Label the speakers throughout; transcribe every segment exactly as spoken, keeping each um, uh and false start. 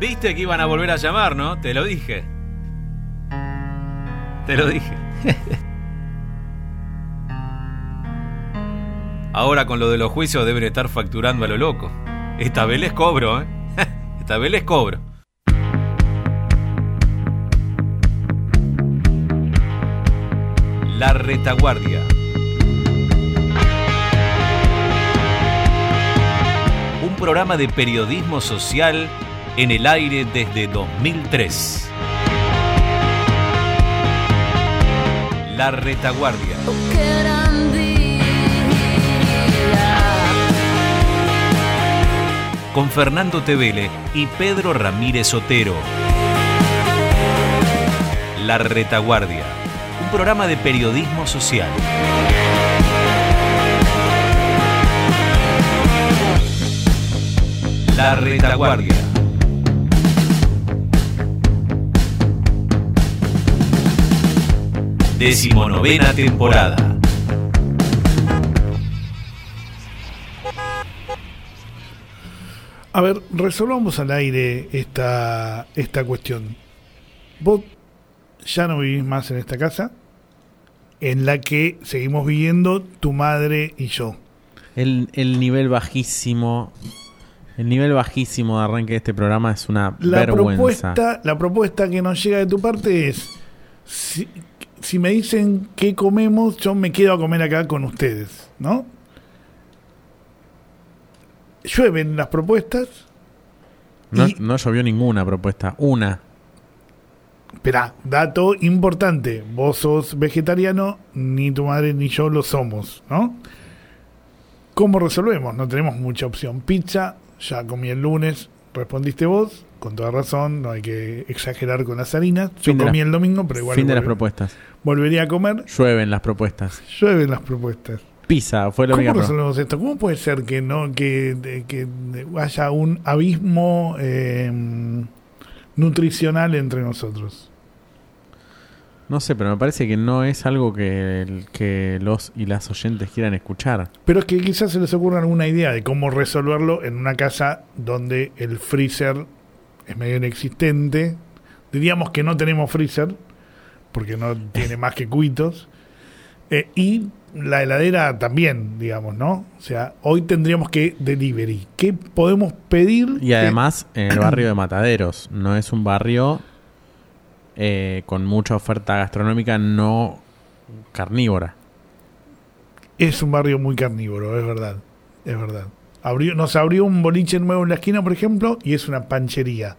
Speaker 1: Viste que iban a volver a llamar, ¿no? Te lo dije. Te lo dije. Ahora con lo de los juicios deben estar facturando a lo loco. Esta vez les cobro, ¿eh? Esta vez les cobro. La Retaguardia. Un programa de periodismo social en el aire desde dos mil tres. La Retaguardia. Con Fernando Tevele y Pedro Ramírez Otero. La Retaguardia, un programa de periodismo social. La Retaguardia. Decimonovena temporada.
Speaker 2: A ver, resolvamos al aire esta, esta cuestión. Vos ya no vivís más en esta casa, en la que seguimos viviendo tu madre y yo.
Speaker 3: El, el nivel bajísimo, el nivel bajísimo de arranque de este programa es una
Speaker 2: la
Speaker 3: vergüenza.
Speaker 2: Propuesta, la propuesta que nos llega de tu parte es, si, si me dicen qué comemos, yo me quedo a comer acá con ustedes, ¿no? Llueven las propuestas.
Speaker 3: No,
Speaker 2: y,
Speaker 3: no llovió ninguna propuesta, una.
Speaker 2: Esperá, dato importante. Vos sos vegetariano, ni tu madre ni yo lo somos, ¿no? ¿Cómo resolvemos? No tenemos mucha opción. Pizza, ya comí el lunes, respondiste vos, con toda razón, no hay que exagerar con las harinas. Yo comí la, el domingo, pero igual...
Speaker 3: Fin de
Speaker 2: volver,
Speaker 3: las propuestas.
Speaker 2: Volvería a comer.
Speaker 3: Llueven las propuestas.
Speaker 2: Llueven las propuestas.
Speaker 3: Pizza, fue lo
Speaker 2: ¿Cómo
Speaker 3: único.
Speaker 2: resolvemos esto? ¿Cómo puede ser que no que, que haya un abismo eh, nutricional entre nosotros?
Speaker 3: No sé, pero me parece que no es algo que, que los y las oyentes quieran escuchar.
Speaker 2: Pero es que quizás se les ocurra alguna idea de cómo resolverlo en una casa donde el freezer es medio inexistente. Diríamos que no tenemos freezer, porque no tiene más que cuitos. Eh, y la heladera también, digamos, ¿no? O sea, hoy tendríamos que delivery. ¿Qué podemos pedir?
Speaker 3: Y además, que... en el barrio de Mataderos, no es un barrio eh, con mucha oferta gastronómica no carnívora.
Speaker 2: Es un barrio muy carnívoro, es verdad. Es verdad. Abrió, nos abrió un boliche nuevo en la esquina, por ejemplo, y es una panchería.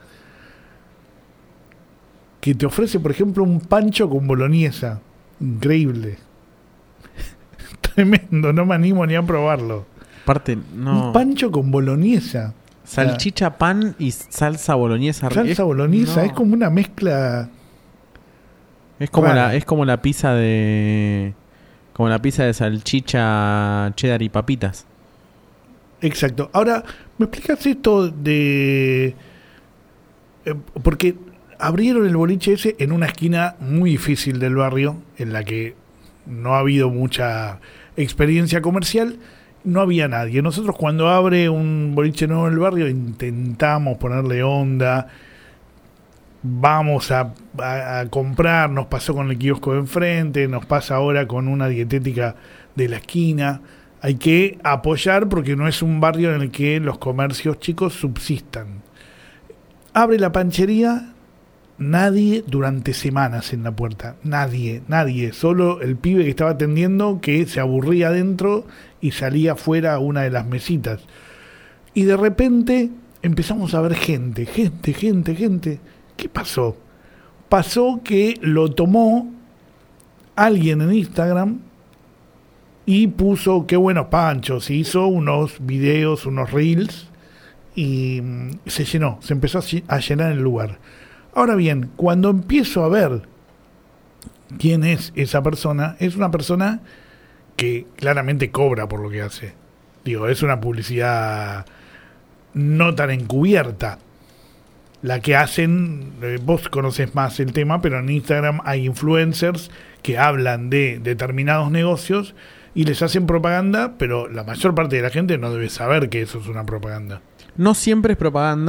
Speaker 2: Que te ofrece, por ejemplo, un pancho con boloñesa. Increíble. Tremendo, no me animo ni a probarlo.
Speaker 3: Aparte, no.
Speaker 2: Un pancho con boloñesa.
Speaker 3: Salchicha, o sea, pan y salsa boloñesa.
Speaker 2: Salsa es, boloñesa, no. Es como una mezcla.
Speaker 3: Es como rara. la, es como la pizza de. Como la pizza de salchicha, cheddar y papitas.
Speaker 2: Exacto. Ahora, ¿me explicas esto de. Eh, porque abrieron el boliche ese en una esquina muy difícil del barrio, en la que no ha habido mucha experiencia comercial, no había nadie. Nosotros cuando abre un boliche nuevo en el barrio intentamos ponerle onda, vamos a, a, a comprar, nos pasó con el kiosco de enfrente, nos pasa ahora con una dietética de la esquina. Hay que apoyar porque no es un barrio en el que los comercios chicos subsistan. Abre la panchería, nadie durante semanas en la puerta, nadie, nadie, solo el pibe que estaba atendiendo que se aburría adentro y salía fuera a una de las mesitas. Y de repente empezamos a ver gente, gente, gente, gente. ¿Qué pasó? Pasó que lo tomó alguien en Instagram y puso qué buenos panchos, hizo unos videos, unos reels y se llenó, se empezó a llenar el lugar. Ahora bien, cuando empiezo a ver quién es esa persona, es una persona que claramente cobra por lo que hace. Digo, es una publicidad no tan encubierta. La que hacen, eh, vos conocés más el tema, pero en Instagram hay influencers que hablan de determinados negocios y les hacen propaganda, pero la mayor parte de la gente no debe saber que eso es una propaganda.
Speaker 3: No siempre es propaganda.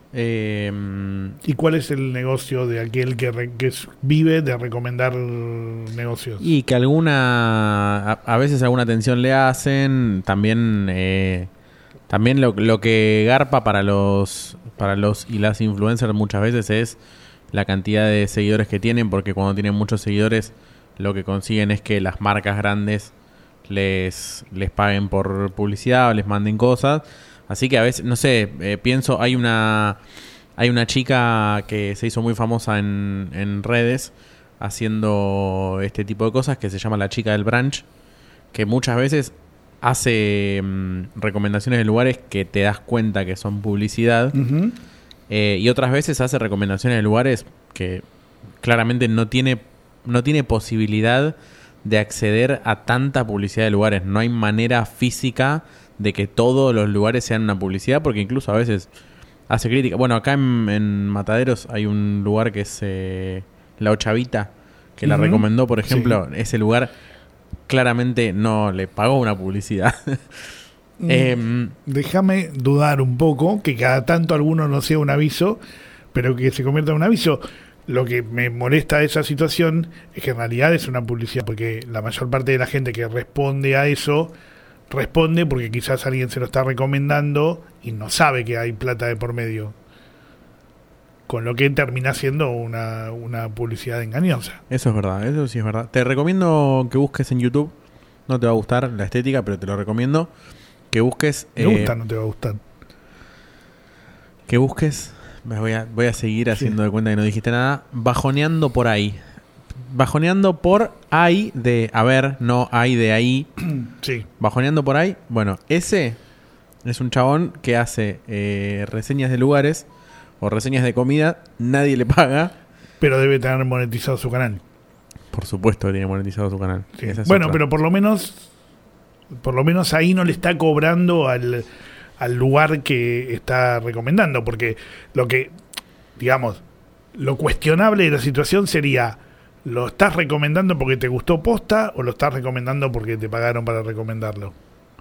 Speaker 3: Eh,
Speaker 2: ¿Y cuál es el negocio de aquel que, re, que es, vive de recomendar negocios?
Speaker 3: Y que alguna, a, a veces alguna atención le hacen, también eh, también lo, lo que garpa para los para los y las influencers muchas veces es la cantidad de seguidores que tienen, porque cuando tienen muchos seguidores lo que consiguen es que las marcas grandes les les paguen por publicidad o les manden cosas. Así que a veces, no sé, eh, pienso, hay una hay una chica que se hizo muy famosa en, en redes haciendo este tipo de cosas, que se llama La Chica del Brunch, que muchas veces hace mmm, recomendaciones de lugares que te das cuenta que son publicidad, uh-huh. eh, y otras veces hace recomendaciones de lugares que claramente no tiene, no tiene posibilidad de acceder a tanta publicidad de lugares. No hay manera física de que todos los lugares sean una publicidad, porque incluso a veces hace crítica. Bueno, acá en, en Mataderos hay un lugar que es eh, La Ochavita, que uh-huh. la recomendó, por ejemplo. Sí. Ese lugar claramente no le pagó una publicidad.
Speaker 2: mm, eh, Déjame dudar un poco, que cada tanto alguno no sea un aviso, pero que se convierta en un aviso. Lo que me molesta de esa situación es que en realidad es una publicidad, porque la mayor parte de la gente que responde a eso responde porque quizás alguien se lo está recomendando y no sabe que hay plata de por medio, con lo que termina siendo una, una publicidad engañosa.
Speaker 3: Eso es verdad, eso sí es verdad. Te recomiendo que busques en YouTube, no te va a gustar la estética, pero te lo recomiendo, que busques...
Speaker 2: Me
Speaker 3: eh,
Speaker 2: gusta, no te va a gustar.
Speaker 3: Que busques, me voy a, voy a seguir haciendo sí. de cuenta que no dijiste nada, Bajoneando por ahí. Bajoneando por ahí de... A ver, no hay de ahí.
Speaker 2: Sí.
Speaker 3: Bajoneando por ahí. Bueno, ese es un chabón que hace eh, reseñas de lugares o reseñas de comida. Nadie le paga.
Speaker 2: Pero debe tener monetizado su canal.
Speaker 3: Por supuesto que tiene monetizado su canal.
Speaker 2: Sí. Bueno, otra. Pero por lo menos... Por lo menos ahí no le está cobrando al, al lugar que está recomendando. Porque lo que... Digamos... Lo cuestionable de la situación sería... ¿Lo estás recomendando porque te gustó posta o lo estás recomendando porque te pagaron para recomendarlo?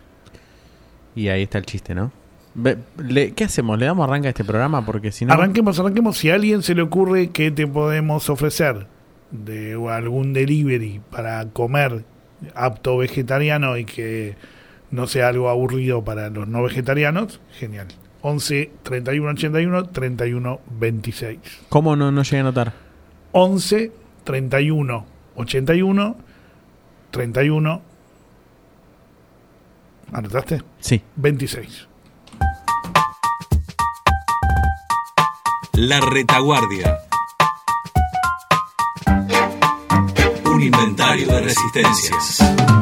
Speaker 3: Y ahí está el chiste, ¿no? Ve, le, ¿Qué hacemos? ¿Le damos arranque a este programa? Porque si no...
Speaker 2: Arranquemos, arranquemos. Si a alguien se le ocurre que te podemos ofrecer de algún delivery para comer apto vegetariano y que no sea algo aburrido para los no vegetarianos, genial. once, treinta y uno, ochenta y uno, treinta y uno, veintiséis.
Speaker 3: ¿Cómo no, no llegué a notar?
Speaker 2: once, treinta y uno, ochenta y uno, treinta y uno. ¿Anotaste?
Speaker 3: Sí.
Speaker 2: veintiséis.
Speaker 4: La Retaguardia. Un inventario de resistencias.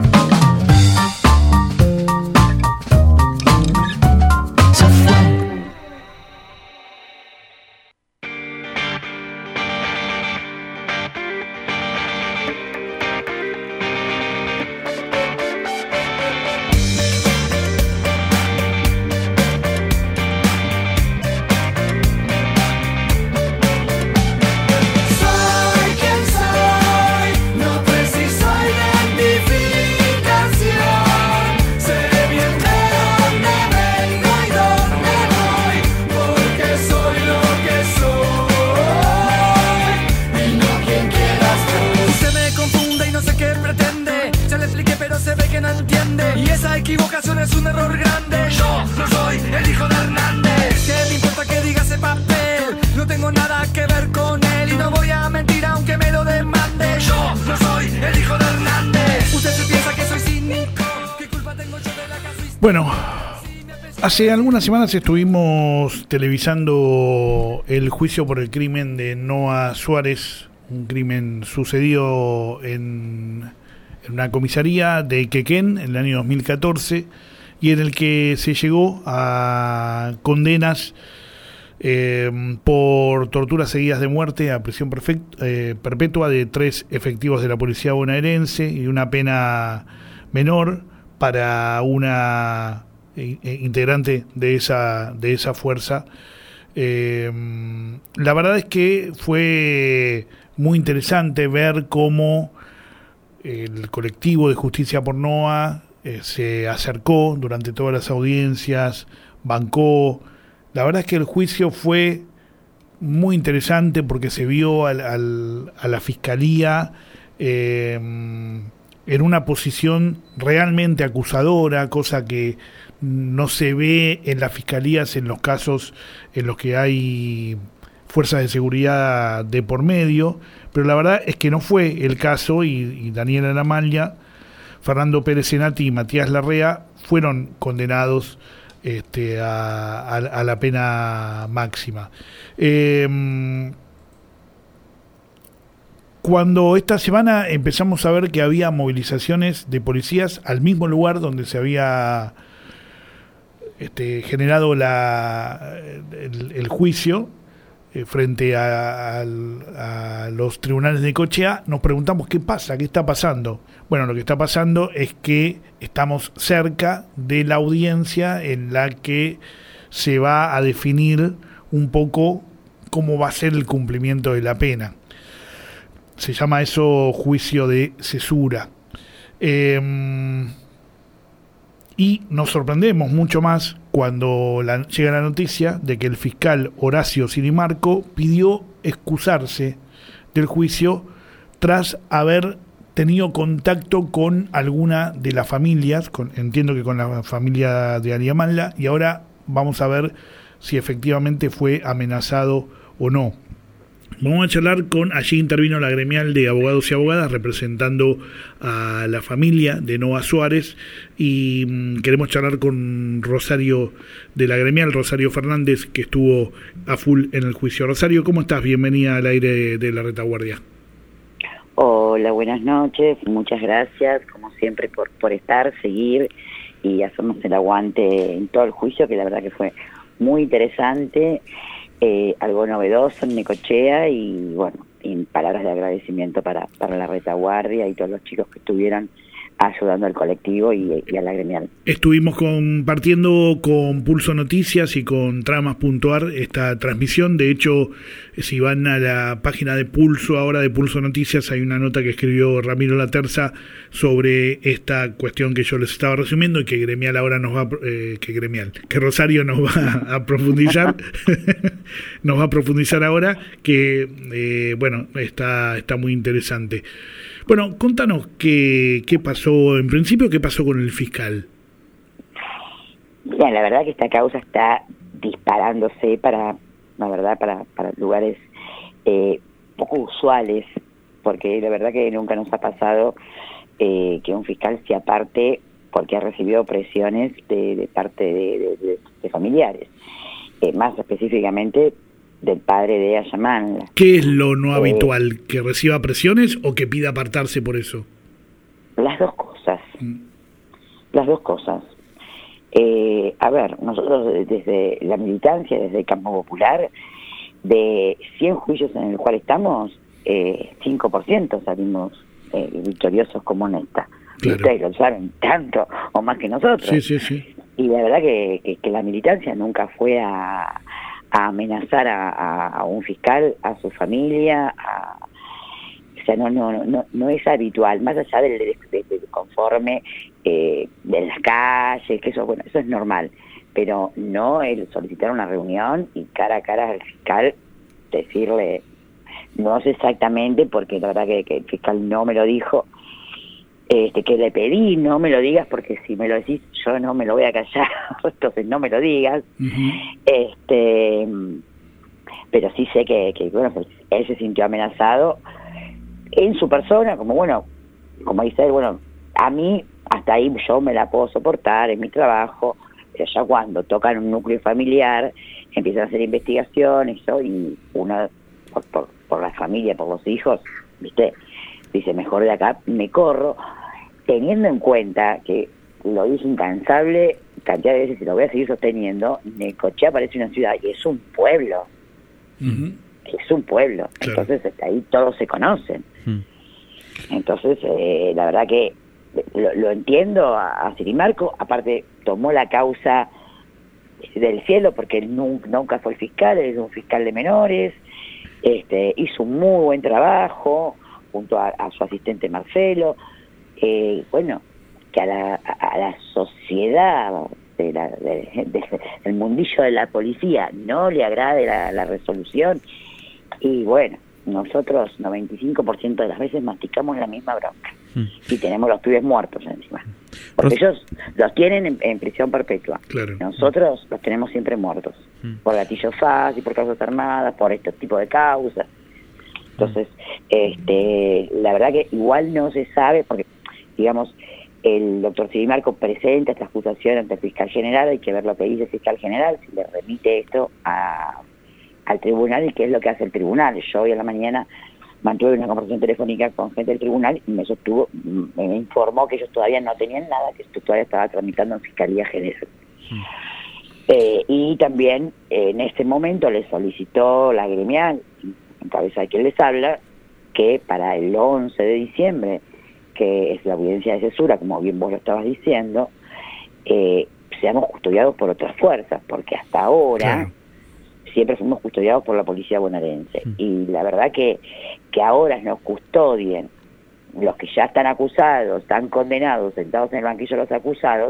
Speaker 2: Bueno, hace algunas semanas estuvimos televisando el juicio por el crimen de Noa Suárez, un crimen sucedido en, en una comisaría de Quequén en el año dos mil catorce y en el que se llegó a condenas eh, por torturas seguidas de muerte a prisión perfect, eh, perpetua de tres efectivos de la policía bonaerense y una pena menor para una eh, integrante de esa de esa fuerza. Eh, la verdad es que fue muy interesante ver cómo el colectivo de Justicia por Noa eh, se acercó durante todas las audiencias, bancó La verdad es que el juicio fue muy interesante porque se vio al, al, a la Fiscalía eh, en una posición realmente acusadora, cosa que no se ve en las fiscalías en los casos en los que hay fuerzas de seguridad de por medio, pero la verdad es que no fue el caso y, y Daniela Lamaglia, Fernando Pérez Zenati y Matías Larrea fueron condenados este, a, a, a la pena máxima. Eh, cuando esta semana empezamos a ver que había movilizaciones de policías al mismo lugar donde se había este, generado la, el, el juicio, frente a, a, a los tribunales de Necochea, nos preguntamos qué pasa, qué está pasando. Bueno, lo que está pasando es que estamos cerca de la audiencia en la que se va a definir un poco cómo va a ser el cumplimiento de la pena. Se llama eso juicio de cesura. Eh, y nos sorprendemos mucho más cuando la, llega la noticia de que el fiscal Horacio Sirimarco pidió excusarse del juicio tras haber tenido contacto con alguna de las familias, con, entiendo que con la familia de Ariamalla, y ahora vamos a ver si efectivamente fue amenazado o no. Vamos a charlar con, allí intervino la gremial de abogados y abogadas representando a la familia de Nova Suárez y mmm, queremos charlar con Rosario de la gremial, Rosario Fernández, que estuvo a full en el juicio. Rosario, ¿cómo estás? Bienvenida al aire de La Retaguardia.
Speaker 5: Hola, buenas noches, muchas gracias, como siempre, por, por estar, seguir y hacernos el aguante en todo el juicio, que la verdad que fue muy interesante. Eh, algo novedoso en Necochea y bueno, en palabras de agradecimiento para, para la Retaguardia y todos los chicos que estuvieron ayudando al colectivo y, y a la gremial.
Speaker 2: Estuvimos compartiendo con Pulso Noticias y con Tramas punto a r esta transmisión. De hecho, si van a la página de Pulso, ahora de Pulso Noticias, hay una nota que escribió Ramiro Laterza sobre esta cuestión que yo les estaba resumiendo y que Gremial ahora nos va eh, que Gremial, que Rosario nos va a profundizar nos va a profundizar ahora, que eh, bueno, está, está muy interesante. Bueno, contanos qué, qué pasó, en principio, qué pasó con el fiscal.
Speaker 5: Mira, la verdad que esta causa está disparándose para, la verdad, para, para lugares eh, poco usuales, porque la verdad que nunca nos ha pasado eh, que un fiscal se aparte porque ha recibido presiones de, de parte de, de, de, de familiares, eh, más específicamente del padre de Ayamanla.
Speaker 2: ¿Qué es lo no
Speaker 5: eh,
Speaker 2: habitual? ¿Que reciba presiones o que pida apartarse por eso?
Speaker 5: Las dos cosas. Mm. Las dos cosas. Eh, a ver, nosotros desde la militancia, desde el campo popular, de cien juicios en el cual estamos, eh, cinco por ciento salimos eh, victoriosos como en esta. Claro. Ustedes lo saben tanto o más que nosotros.
Speaker 2: Sí, sí, sí.
Speaker 5: Y la verdad que, que, que la militancia nunca fue a... a amenazar a, a, a un fiscal, a su familia, a, o sea, no no no no es habitual, más allá del, del, del conforme eh, de las calles, que eso, bueno, eso es normal, pero no el solicitar una reunión y cara a cara al fiscal decirle, no sé exactamente, porque la verdad que, que el fiscal no me lo dijo, este que le pedí, no me lo digas, porque si me lo decís yo no me lo voy a callar, entonces no me lo digas. Uh-huh. este pero sí sé que, que bueno, pues él se sintió amenazado en su persona, como bueno, como dice él, bueno, a mí hasta ahí yo me la puedo soportar, es mi trabajo, pero ya cuando tocan un núcleo familiar empiezan a hacer investigaciones y uno por, por, por la familia, por los hijos, viste, dice, mejor de acá me corro, teniendo en cuenta que lo hice incansable cantidad de veces y lo voy a seguir sosteniendo, Necochea parece una ciudad y es un pueblo. Uh-huh. Es un pueblo. Claro. Entonces ahí todos se conocen. Uh-huh. Entonces, eh, la verdad que lo, lo entiendo a, a Sirimarco, aparte tomó la causa del cielo porque él nunca, nunca fue el fiscal, él es un fiscal de menores, este, hizo un muy buen trabajo junto a, a su asistente Marcelo, eh, bueno, que a la, a la sociedad de la, de, de, del mundillo de la policía no le agrade la, la resolución, y bueno, nosotros noventa y cinco por ciento de las veces masticamos la misma bronca mm. y tenemos los pibes muertos encima, porque Ros- ellos los tienen en, en prisión perpetua,
Speaker 2: claro.
Speaker 5: Nosotros los tenemos siempre muertos mm. por gatillo fácil, por causas armadas, por este tipo de causas. Entonces, este, la verdad que igual no se sabe, porque digamos, el doctor Sirimarco presenta esta acusación ante el fiscal general, hay que ver lo que dice el fiscal general, si le remite esto a, al tribunal y qué es lo que hace el tribunal. Yo hoy a la mañana mantuve una conversación telefónica con gente del tribunal y me sostuvo, me informó que ellos todavía no tenían nada, que esto todavía estaba tramitando en Fiscalía General. Sí. Eh, y también eh, en este momento le solicitó la gremial, en cabeza de quien les habla, que para el once de diciembre, que es la audiencia de cesura, como bien vos lo estabas diciendo, eh, seamos custodiados por otras fuerzas, porque hasta ahora claro. siempre fuimos custodiados por la policía bonaerense. Sí. Y la verdad que, que ahora nos custodien los que ya están acusados, están condenados, sentados en el banquillo de los acusados,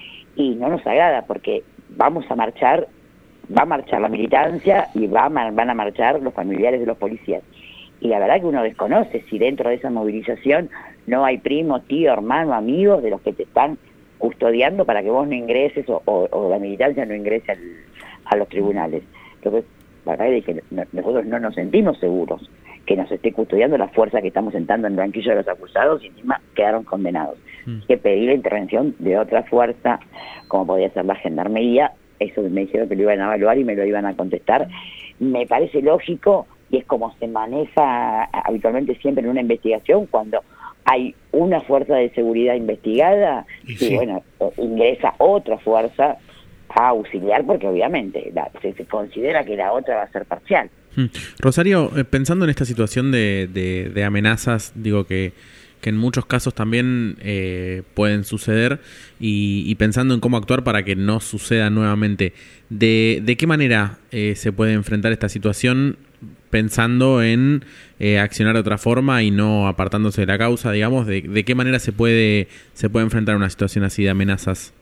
Speaker 5: y no nos agrada, porque vamos a marchar, va a marchar la militancia y va a, van a marchar los familiares de los policías. Y la verdad que uno desconoce si dentro de esa movilización no hay primo, tío, hermano, amigos de los que te están custodiando para que vos no ingreses o, o, o la militancia no ingrese al, a los tribunales. Entonces, la verdad es que no, nosotros no nos sentimos seguros que nos esté custodiando la fuerza que estamos sentando en el banquillo de los acusados y encima quedaron condenados. Mm. Hay que pedir la intervención de otra fuerza, como podía ser la Gendarmería. Eso me dijeron que lo iban a evaluar y me lo iban a contestar. Me parece lógico, y es como se maneja habitualmente siempre en una investigación, cuando hay una fuerza de seguridad investigada, y, sí. y bueno, ingresa otra fuerza a auxiliar, porque obviamente la, se, se considera que la otra va a ser parcial.
Speaker 3: Hmm. Rosario, eh, pensando en esta situación de, de, de amenazas, digo que, que en muchos casos también eh, pueden suceder, y, y pensando en cómo actuar para que no suceda nuevamente, ¿de, de qué manera eh, se puede enfrentar esta situación pensando en eh, accionar de otra forma y no apartándose de la causa, digamos? ¿De, de qué manera se puede se puede enfrentar una situación así de amenazas?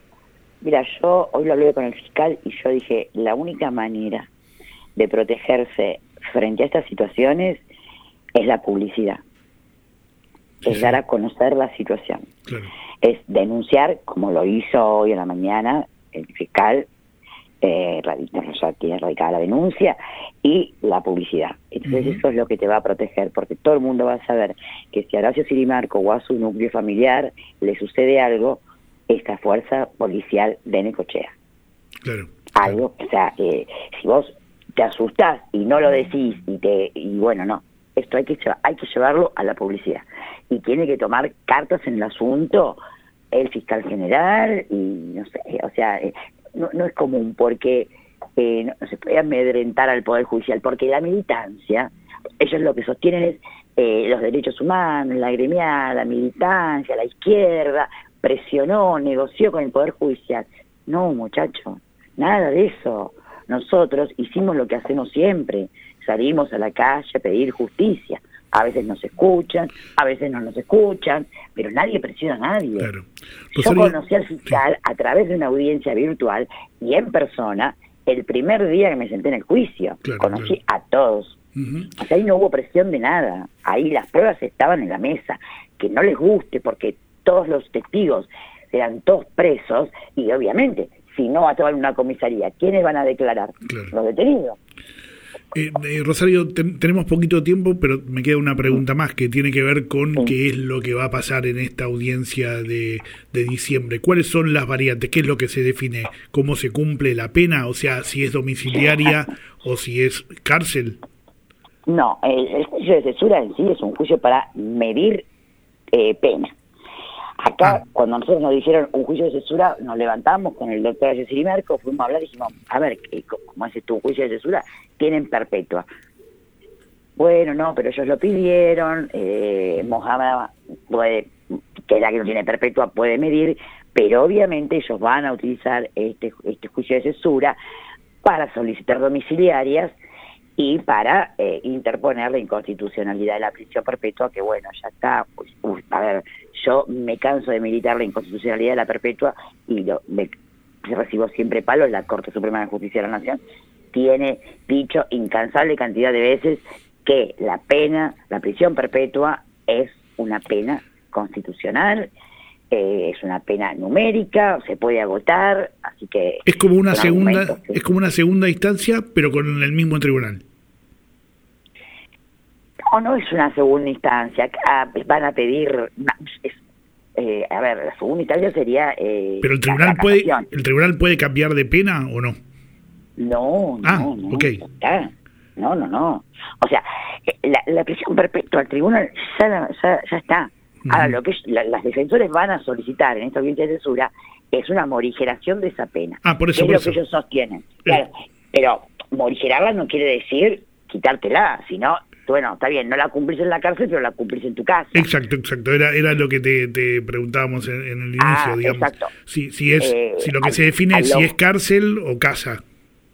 Speaker 5: Mira, yo hoy lo hablé con el fiscal y yo dije, la única manera de protegerse frente a estas situaciones es la publicidad. Es dar a conocer la situación. Claro. Es denunciar, como lo hizo hoy en la mañana el fiscal, eh, ya tiene radicada la denuncia, y la publicidad. Entonces uh-huh. eso es lo que te va a proteger, porque todo el mundo va a saber que si a Horacio Sirimarco o a su núcleo familiar le sucede algo, esta fuerza policial de Necochea.
Speaker 2: Claro.
Speaker 5: Algo, o sea, eh, si vos te asustás y no lo decís, y te y bueno, no, esto hay que hay que llevarlo a la publicidad. Y tiene que tomar cartas en el asunto el fiscal general, y no sé, o sea, eh, no, no es común, porque eh, no, no se puede amedrentar al Poder Judicial, porque la militancia, ellos lo que sostienen es eh, los derechos humanos, la gremial, la militancia, la izquierda, presionó, negoció con el Poder Judicial. No, muchacho, nada de eso. Nosotros hicimos lo que hacemos siempre, salimos a la calle a pedir justicia. A veces nos escuchan, a veces no nos escuchan, pero nadie presiona a nadie. Claro. Yo conocí al fiscal sí. a través de una audiencia virtual y en persona el primer día que me senté en el juicio. Claro, conocí claro. a todos. Uh-huh. O sea, ahí no hubo presión de nada. Ahí las pruebas estaban en la mesa. Que no les guste, porque todos los testigos eran todos presos, y obviamente, si no va a tomar una comisaría, ¿quiénes van a declarar? Claro. Los detenidos.
Speaker 2: Eh, eh, Rosario, ten, tenemos poquito tiempo, pero me queda una pregunta más que tiene que ver con sí. qué es lo que va a pasar en esta audiencia de, de diciembre. ¿Cuáles son las variantes? ¿Qué es lo que se define? ¿Cómo se cumple la pena? O sea, si es domiciliaria o si es cárcel.
Speaker 5: No, el, el juicio de cesura en sí es un juicio para medir eh, pena. Acá, ah. cuando nosotros nos dijeron un juicio de cesura, nos levantamos con el doctor Sirimarco, fuimos a hablar y dijimos, a ver, ¿cómo haces tú un juicio de cesura? Tienen perpetua. Bueno, no, pero ellos lo pidieron, eh, Mohamed puede, que es la que no tiene perpetua, puede medir, pero obviamente ellos van a utilizar este, este juicio de cesura para solicitar domiciliarias y para eh, interponer la inconstitucionalidad de la prisión perpetua, que bueno, ya está, pues, uy, a ver, yo me canso de militar la inconstitucionalidad de la perpetua y lo, me, recibo siempre palos, la Corte Suprema de Justicia de la Nación tiene dicho incansable cantidad de veces que la pena, la prisión perpetua es una pena constitucional, eh, es una pena numérica, se puede agotar, así que
Speaker 2: es como una segunda,
Speaker 5: sí.
Speaker 2: es como una segunda instancia, pero con el mismo tribunal.
Speaker 5: No, no es una segunda instancia. Acá van a pedir, es, eh, a ver, la segunda instancia sería. Eh,
Speaker 2: pero el tribunal
Speaker 5: la, la
Speaker 2: puede, el tribunal puede cambiar de pena o no.
Speaker 5: No,
Speaker 2: ah,
Speaker 5: no, no.
Speaker 2: Ok.
Speaker 5: Ya, no, no, no. O sea, la, la prisión perpetua al tribunal ya, la, ya, ya está. Uh-huh. Ahora, lo que la, las defensores van a solicitar en esta audiencia de censura es una morigeración de esa pena.
Speaker 2: Ah, por eso,
Speaker 5: que
Speaker 2: por
Speaker 5: es
Speaker 2: eso.
Speaker 5: lo que ellos sostienen. Claro, eh. Pero morigerarla no quiere decir quitártela, sino, bueno, está bien, no la cumplís en la cárcel, pero la cumplís en tu casa.
Speaker 2: Exacto, exacto. Era era lo que te, te preguntábamos en, en el inicio,
Speaker 5: ah,
Speaker 2: digamos.
Speaker 5: Exacto.
Speaker 2: Si, si, es, eh, si lo que
Speaker 5: al,
Speaker 2: se define es
Speaker 5: lo...
Speaker 2: si es cárcel o casa.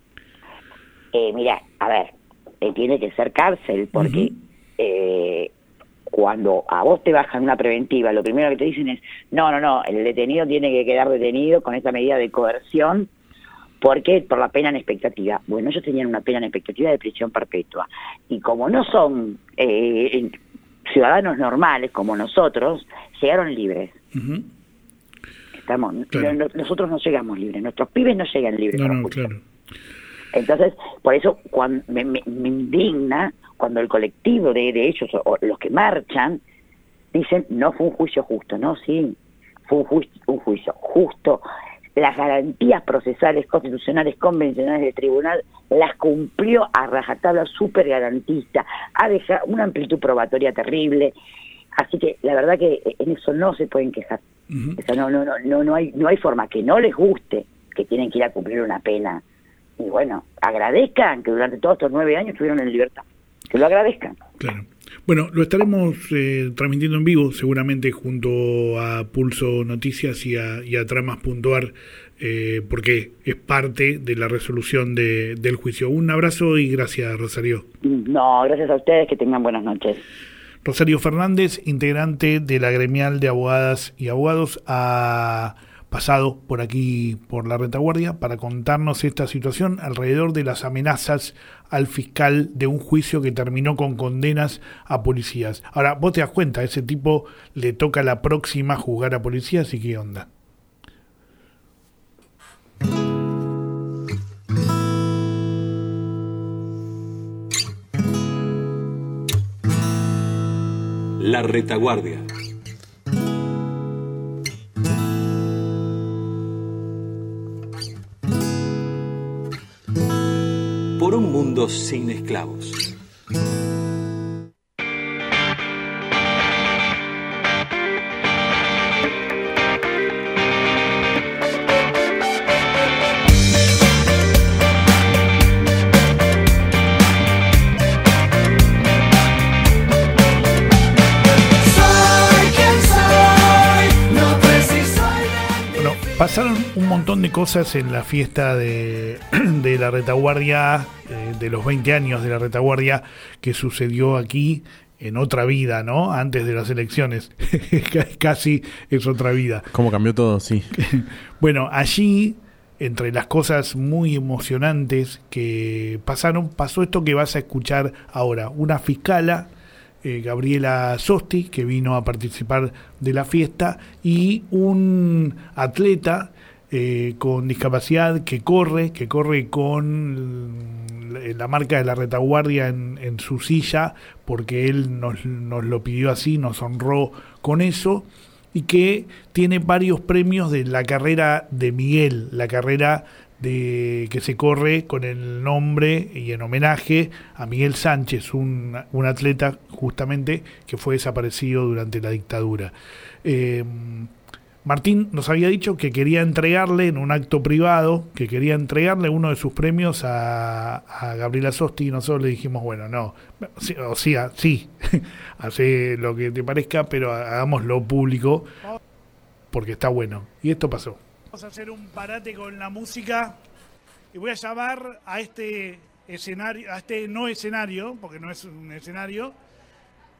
Speaker 5: Eh, mira, a ver, eh, tiene que ser cárcel, porque uh-huh. eh, cuando a vos te bajan una preventiva, lo primero que te dicen es, no, no, no, el detenido tiene que quedar detenido con esta medida de coerción, porque por la pena en expectativa. Bueno, ellos tenían una pena en expectativa de prisión perpetua, y como no son eh, ciudadanos normales como nosotros, llegaron libres. Uh-huh. Estamos, claro. no, nosotros no llegamos libres, nuestros pibes no llegan libres.
Speaker 2: No, no, claro.
Speaker 5: Entonces, por eso cuando me, me, me indigna cuando el colectivo de, de ellos, o, o los que marchan, dicen, no fue un juicio justo. No, sí, fue un, ju- un juicio justo. Las garantías procesales, constitucionales, convencionales del tribunal las cumplió a rajatabla, súper garantista, ha dejado una amplitud probatoria terrible. Así que la verdad que en eso no se pueden quejar. Uh-huh. O sea, no, no, no, no, no hay, no hay forma que no les guste que tienen que ir a cumplir una pena. Y bueno, agradezcan que durante todos estos nueve años estuvieron en libertad. Que lo agradezcan.
Speaker 2: Claro. Bueno, lo estaremos eh, transmitiendo en vivo, seguramente junto a Pulso Noticias y a, y a Tramas punto a r, eh, porque es parte de la resolución de, del juicio. Un abrazo y gracias, Rosario.
Speaker 5: No, gracias a ustedes, que tengan buenas noches.
Speaker 2: Rosario Fernández, integrante de la Gremial de Abogadas y Abogados, a... pasado por aquí, por la retaguardia, para contarnos esta situación alrededor de las amenazas al fiscal de un juicio que terminó con condenas a policías. Ahora, vos te das cuenta, a ese tipo le toca la próxima juzgar a policías, ¿y qué onda?
Speaker 4: La retaguardia. Por un mundo sin esclavos.
Speaker 2: Pasaron un montón de cosas en la fiesta de, de la retaguardia, eh, de los veinte años de la retaguardia, que sucedió aquí en otra vida, ¿no? Antes de las elecciones. Casi es otra vida.
Speaker 3: ¿Cómo cambió todo? Sí.
Speaker 2: Bueno, allí, entre las cosas muy emocionantes que pasaron, pasó esto que vas a escuchar ahora. Una fiscala, Eh, Gabriela Sosti, que vino a participar de la fiesta, y un atleta eh, con discapacidad que corre, que corre con la marca de la retaguardia en, en su silla, porque él nos, nos lo pidió así, nos honró con eso, y que tiene varios premios de la carrera de Miguel, la carrera de que se corre con el nombre y en homenaje a Miguel Sánchez, un, un atleta justamente que fue desaparecido durante la dictadura. Eh, Martín nos había dicho que quería entregarle en un acto privado, que quería entregarle uno de sus premios a, a Gabriela Sosti, y nosotros le dijimos, bueno, no, sí, o sea, sí, hace lo que te parezca, pero hagámoslo público porque está bueno. Y esto pasó. Vamos a hacer un parate con la música y voy a llamar a este escenario, a este no escenario, porque no es un escenario,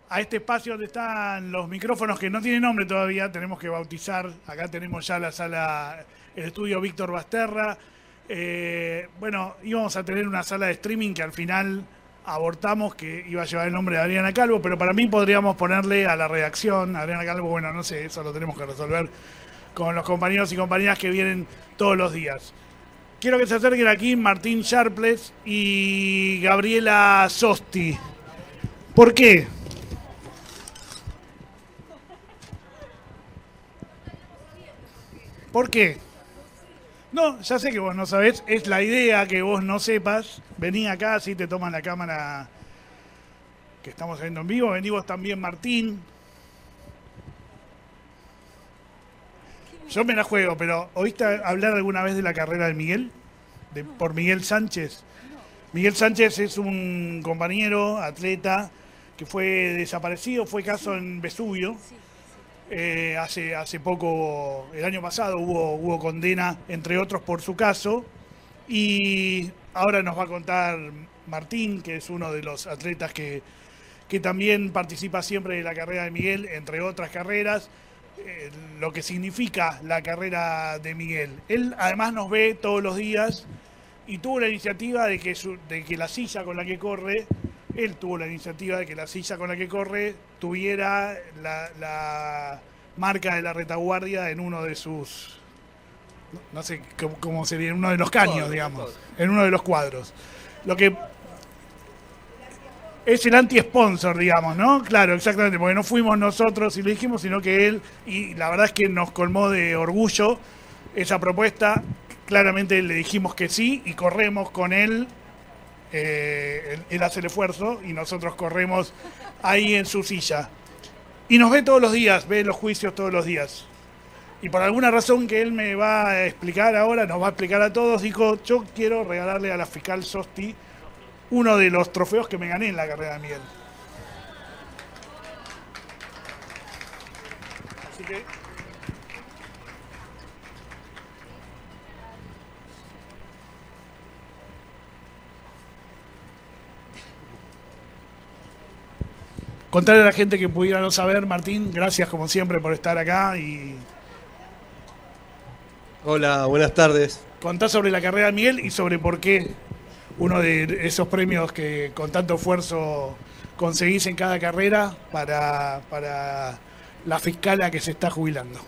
Speaker 2: a este espacio donde están los micrófonos que no tienen nombre todavía, tenemos que bautizar. Acá tenemos ya la sala, el estudio Víctor Basterra. Eh, bueno, íbamos a tener una sala de streaming que al final abortamos, que iba a llevar el nombre de Adriana Calvo, pero para mí podríamos ponerle a la redacción, Adriana Calvo, bueno, no sé, eso lo tenemos que resolver con los compañeros y compañeras que vienen todos los días. Quiero que se acerquen aquí Martín Sharpless y Gabriela Sosti. ¿Por qué? ¿Por qué? No, ya sé que vos no sabés, es la idea que vos no sepas. Vení acá, así te toman la cámara que estamos viendo en vivo. Vení vos también, Martín. Yo me la juego, pero ¿oíste hablar alguna vez de la carrera de Miguel? De, por Miguel Sánchez. Miguel Sánchez es un compañero, atleta, que fue desaparecido, fue caso en Vesubio. Eh, hace, hace poco, el año pasado, hubo, hubo condena, entre otros, por su caso. Y ahora nos va a contar Martín, que es uno de los atletas que, que también participa siempre de la carrera de Miguel, entre otras carreras, eh, lo que significa la carrera de Miguel. Él además nos ve todos los días y tuvo la iniciativa de que, su, de que la silla con la que corre, él tuvo la iniciativa de que la silla con la que corre tuviera la, la marca de la retaguardia en uno de sus, no sé cómo, cómo sería, en uno de los caños, digamos, en uno de los cuadros. Lo que es el anti-sponsor, digamos, ¿no? Claro, exactamente, porque no fuimos nosotros y lo dijimos, sino que él, y la verdad es que nos colmó de orgullo esa propuesta. Claramente le dijimos que sí y corremos con él. Eh, él, él hace el esfuerzo y nosotros corremos ahí en su silla. Y nos ve todos los días, ve los juicios todos los días. Y por alguna razón que él me va a explicar ahora, nos va a explicar a todos, dijo, yo quiero regalarle a la fiscal Sosti uno de los trofeos que me gané en la carrera de Miguel. Así que... contarle a la gente que pudiera no saber, Martín, gracias como siempre por estar acá y...
Speaker 6: Hola, buenas tardes.
Speaker 2: Contá sobre la carrera de Miguel y sobre por qué uno de esos premios que con tanto esfuerzo conseguís en cada carrera para, para la fiscala que se está jubilando.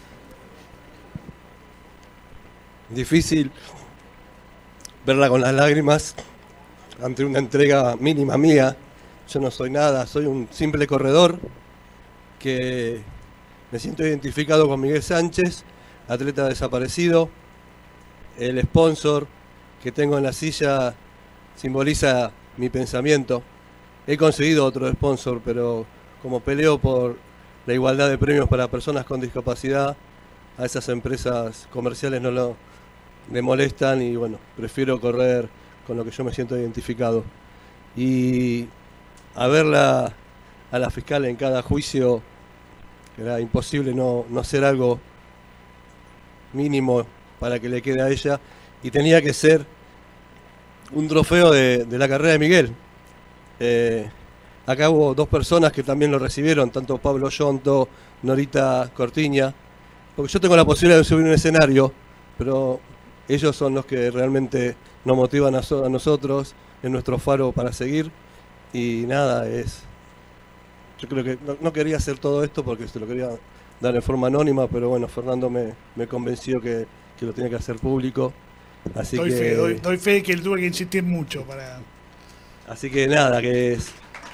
Speaker 6: Difícil verla con las lágrimas ante una entrega mínima mía. Yo no soy nada, soy un simple corredor que me siento identificado con Miguel Sánchez, atleta desaparecido. El sponsor que tengo en la silla simboliza mi pensamiento. He conseguido otro sponsor, pero como peleo por la igualdad de premios para personas con discapacidad, a esas empresas comerciales no lo me molestan y bueno, prefiero correr con lo que yo me siento identificado. Y a verla a la fiscal en cada juicio, era imposible no, no hacer algo mínimo para que le quede a ella, y tenía que ser un trofeo de, de la carrera de Miguel. Eh, acá hubo dos personas que también lo recibieron, tanto Pablo Yonto, Norita Cortiña, porque yo tengo la posibilidad de subir un escenario, pero ellos son los que realmente nos motivan a, so, a nosotros, en nuestro faro para seguir. Y nada, es yo creo que no, no quería hacer todo esto porque se lo quería dar en forma anónima, pero bueno, Fernando me, me convenció que, que lo tenía que hacer público. Así
Speaker 2: doy,
Speaker 6: que,
Speaker 2: fe, doy, doy fe que él tuvo que insistir mucho para...
Speaker 6: Así que nada, que es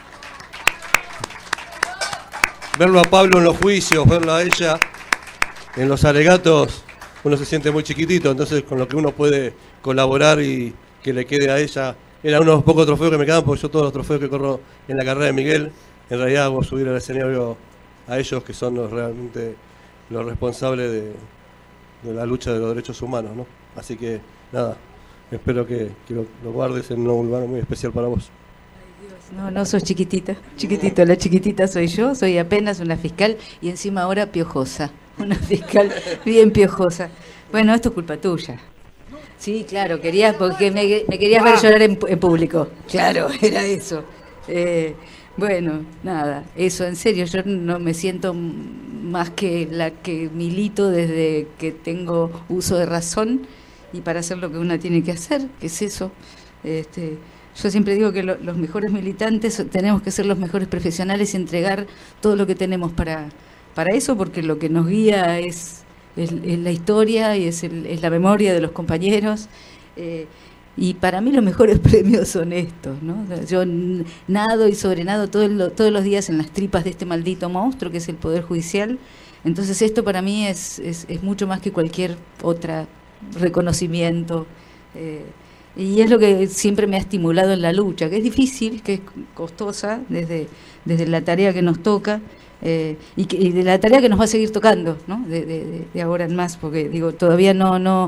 Speaker 6: verlo a Pablo en los juicios, verlo a ella en los alegatos, uno se siente muy chiquitito, entonces con lo que uno puede colaborar y que le quede a ella. Era uno de los pocos trofeos que me quedan, porque yo todos los trofeos que corro en la carrera de Miguel, en realidad hago subir al escenario a ellos, que son los realmente los responsables de, de la lucha de los derechos humanos, ¿no? Así que, nada, espero que, que lo, lo guardes en un lugar muy especial para vos.
Speaker 7: No, no sos chiquitita, chiquitito, la chiquitita soy yo, soy apenas una fiscal y encima ahora piojosa, una fiscal bien piojosa. Bueno, esto es culpa tuya. Sí, claro, querías porque me, me querías ver llorar en, en público. Claro, era eso. Eh, Bueno, nada, eso en serio, yo no me siento más que la que milito desde que tengo uso de razón y para hacer lo que uno tiene que hacer, que es eso. Este, yo siempre digo que lo, los mejores militantes tenemos que ser los mejores profesionales y entregar todo lo que tenemos para, para eso, porque lo que nos guía es, es, es la historia y es, el, es la memoria de los compañeros. Eh, Y para mí los mejores premios son estos, ¿no? Yo nado y sobrenado todo el, todos los días en las tripas de este maldito monstruo que es el Poder Judicial. Entonces esto para mí es, es, es mucho más que cualquier otro reconocimiento. Eh, y es lo que siempre me ha estimulado en la lucha, que es difícil, que es costosa desde, desde la tarea que nos toca. Eh, y, que, y de la tarea que nos va a seguir tocando, ¿no? de, de, de ahora en más, porque digo todavía no no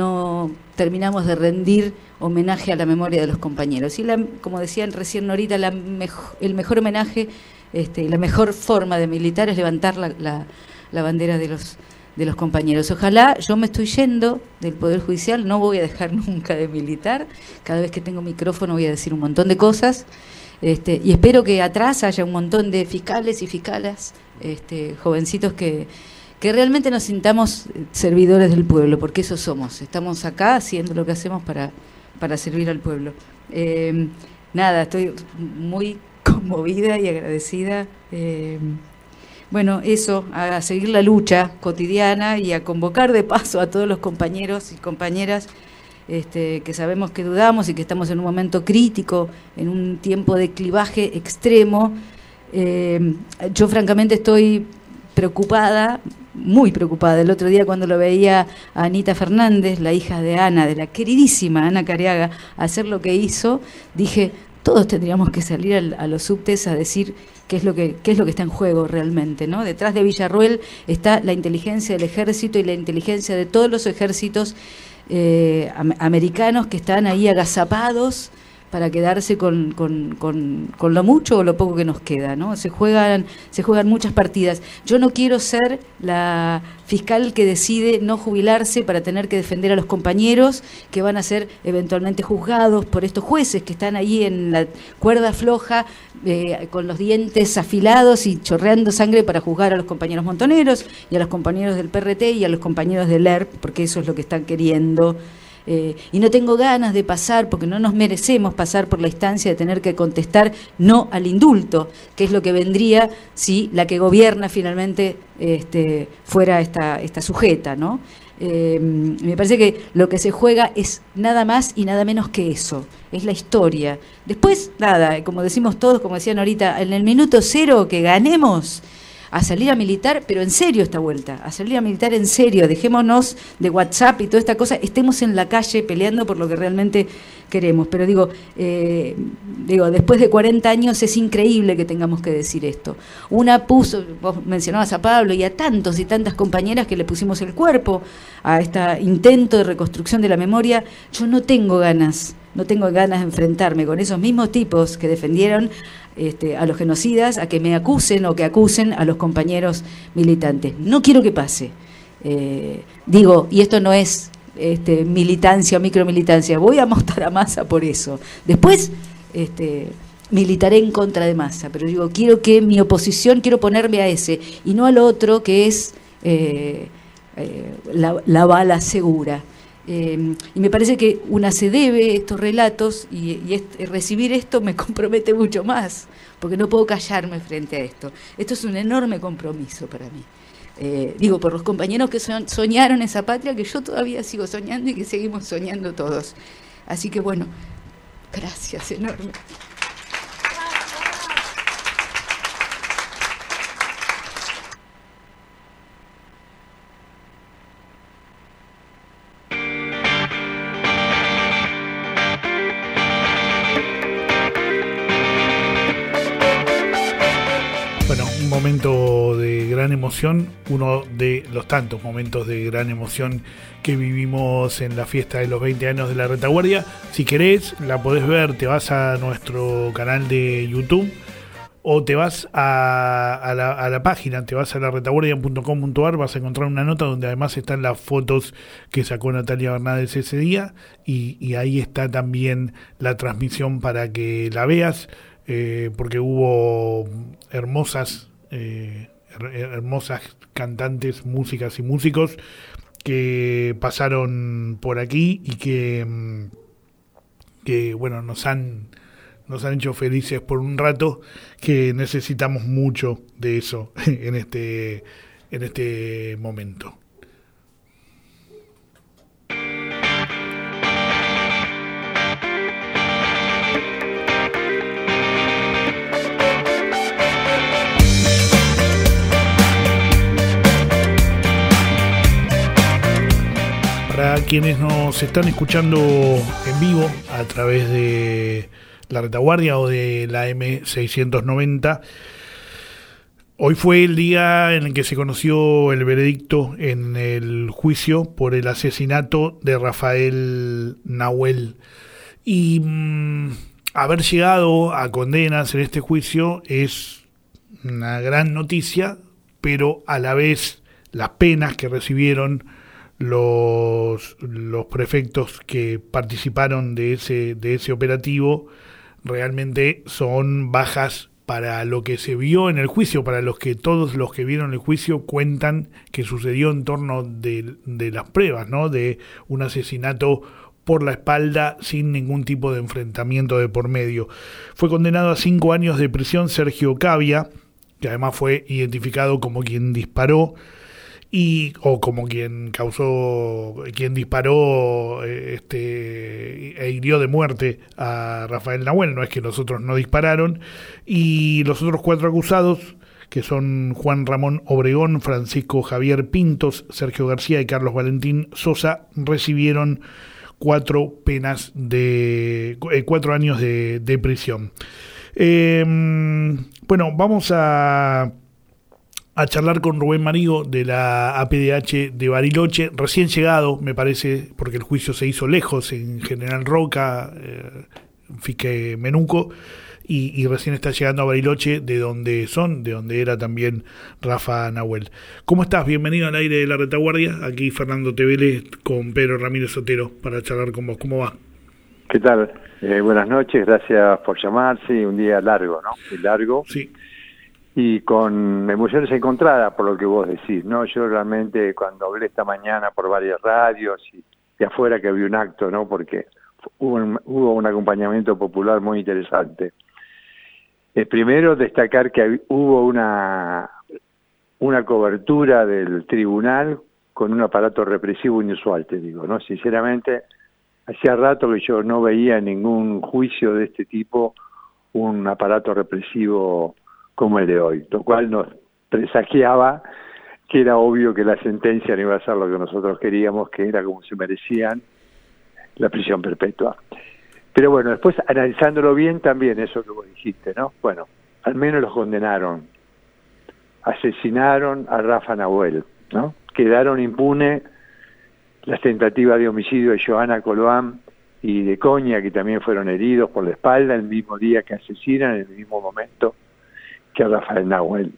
Speaker 7: no terminamos de rendir homenaje a la memoria de los compañeros. Y la, como decían recién ahorita, la mejo, el mejor homenaje, este, la mejor forma de militar es levantar la, la, la bandera de los de los compañeros. Ojalá, yo me estoy yendo del Poder Judicial, no voy a dejar nunca de militar. Cada vez que tengo micrófono voy a decir un montón de cosas. Este, y espero que atrás haya un montón de fiscales y fiscalas, este, jovencitos que, que realmente nos sintamos servidores del pueblo, porque eso somos. Estamos acá haciendo lo que hacemos para, para servir al pueblo. Eh, nada, estoy muy conmovida y agradecida. Eh, bueno, eso, a seguir la lucha cotidiana y a convocar de paso a todos los compañeros y compañeras Este, que sabemos que dudamos y que estamos en un momento crítico, en un tiempo de clivaje extremo. Eh, yo francamente estoy preocupada, muy preocupada. El otro día cuando lo veía a Anita Fernández, la hija de Ana, de la queridísima Ana Cariaga, hacer lo que hizo, dije, todos tendríamos que salir al, a los subtes a decir qué es lo que qué es lo que está en juego realmente, ¿no? Detrás de Villarruel está la inteligencia del ejército y la inteligencia de todos los ejércitos Eh, am- americanos que están ahí agazapados para quedarse con, con, con, con lo mucho o lo poco que nos queda, ¿no? Se juegan, se juegan muchas partidas. Yo no quiero ser la fiscal que decide no jubilarse para tener que defender a los compañeros que van a ser eventualmente juzgados por estos jueces que están ahí en la cuerda floja, eh, con los dientes afilados y chorreando sangre para juzgar a los compañeros montoneros y a los compañeros del P R T y a los compañeros del E R P, porque eso es lo que están queriendo. Eh, y no tengo ganas de pasar, porque no nos merecemos pasar por la instancia de tener que contestar no al indulto, que es lo que vendría si la que gobierna finalmente este, fuera esta, esta sujeta, ¿no? Eh, me parece que lo que se juega es nada más y nada menos que eso, es la historia. Después, nada, como decimos todos, como decían ahorita, en el minuto cero que ganemos, a salir a militar, pero en serio esta vuelta, a salir a militar en serio, dejémonos de WhatsApp y toda esta cosa, estemos en la calle peleando por lo que realmente queremos. Pero digo, eh, digo, después de cuarenta años es increíble que tengamos que decir esto. Una puso, vos mencionabas a Pablo y a tantos y tantas compañeras que le pusimos el cuerpo a este intento de reconstrucción de la memoria. Yo no tengo ganas, no tengo ganas de enfrentarme con esos mismos tipos que defendieron Este, a los genocidas, a que me acusen o que acusen a los compañeros militantes. No quiero que pase. Eh, digo, y esto no es este, militancia o micromilitancia, voy a montar a Massa por eso. Después este, militaré en contra de Massa, pero digo, quiero que mi oposición, quiero ponerme a ese, y no al otro que es eh, eh, la, la bala segura. Eh, y me parece que una se debe estos relatos y, y este, recibir esto me compromete mucho más, porque no puedo callarme frente a esto. Esto es un enorme compromiso para mí. Eh, digo, por los compañeros que son, soñaron esa patria que yo todavía sigo soñando y que seguimos soñando todos. Así que bueno, gracias enorme.
Speaker 2: Momento de gran emoción, uno de los tantos momentos de gran emoción que vivimos en la fiesta de los veinte años de la Retaguardia. Si querés, la podés ver, te vas a nuestro canal de YouTube o te vas a, a, la, a la página, te vas a la retaguardia punto com punto a r, vas a encontrar una nota donde además están las fotos que sacó Natalia Bernades ese día y, y ahí está también la transmisión para que la veas. eh, porque hubo hermosas, eh, her- hermosas cantantes, músicas y músicos que pasaron por aquí y que, mm, que bueno, nos han, nos han hecho felices por un rato, que necesitamos mucho de eso en este, en este momento. Para quienes nos están escuchando en vivo a través de La Retaguardia o de la eme seiscientos noventa, hoy fue el día en el que se conoció el veredicto en el juicio por el asesinato de Rafael Nahuel. Y mmm, haber llegado a condenas en este juicio es una gran noticia, pero a la vez las penas que recibieron los, los prefectos que participaron de ese, de ese operativo realmente son bajas para lo que se vio en el juicio, para los que todos los que vieron el juicio cuentan que sucedió en torno de, de las pruebas, ¿no? De un asesinato por la espalda sin ningún tipo de enfrentamiento de por medio. Fue condenado a cinco años de prisión Sergio Cavia, que además fue identificado como quien disparó y o como quien causó, quien disparó este e hirió de muerte a Rafael Nahuel. No es que los otros no dispararon. Y los otros cuatro acusados, que son Juan Ramón Obregón, Francisco Javier Pintos, Sergio García y Carlos Valentín Sosa, recibieron cuatro penas de eh, cuatro años de, de prisión. Eh, bueno, vamos a a charlar con Rubén Marigo de la A P D H de Bariloche, recién llegado, me parece, porque el juicio se hizo lejos, en General Roca, eh, Fique Menuco, y, y recién está llegando a Bariloche, de donde son, de donde era también Rafa Nahuel. ¿Cómo estás? Bienvenido al aire de La Retaguardia, aquí Fernando Tevele con Pedro Ramírez Otero para charlar con vos. ¿Cómo va?
Speaker 8: ¿Qué tal? Eh, buenas noches, gracias por llamarse, un día largo, ¿no? Muy largo.
Speaker 2: Sí.
Speaker 8: Y con emociones encontradas por lo que vos decís, ¿no? Yo realmente cuando hablé esta mañana por varias radios y de afuera que había un acto, ¿no? Porque hubo un, hubo un acompañamiento popular muy interesante. Eh, primero destacar que hab- hubo una, una cobertura del tribunal con un aparato represivo inusual, te digo, ¿no? Sinceramente, hacía rato que yo no veía en ningún juicio de este tipo un aparato represivo como el de hoy, lo cual nos presagiaba que era obvio que la sentencia no iba a ser lo que nosotros queríamos, que era como se merecían, la prisión perpetua. Pero bueno, después analizándolo bien también, eso que vos dijiste, ¿no? Bueno, al menos los condenaron, asesinaron a Rafa Nahuel, ¿no? Quedaron impunes las tentativas de homicidio de Joana Coloán y de Coña, que también fueron heridos por la espalda el mismo día que asesinan, en el mismo momento que a Rafael Nahuel.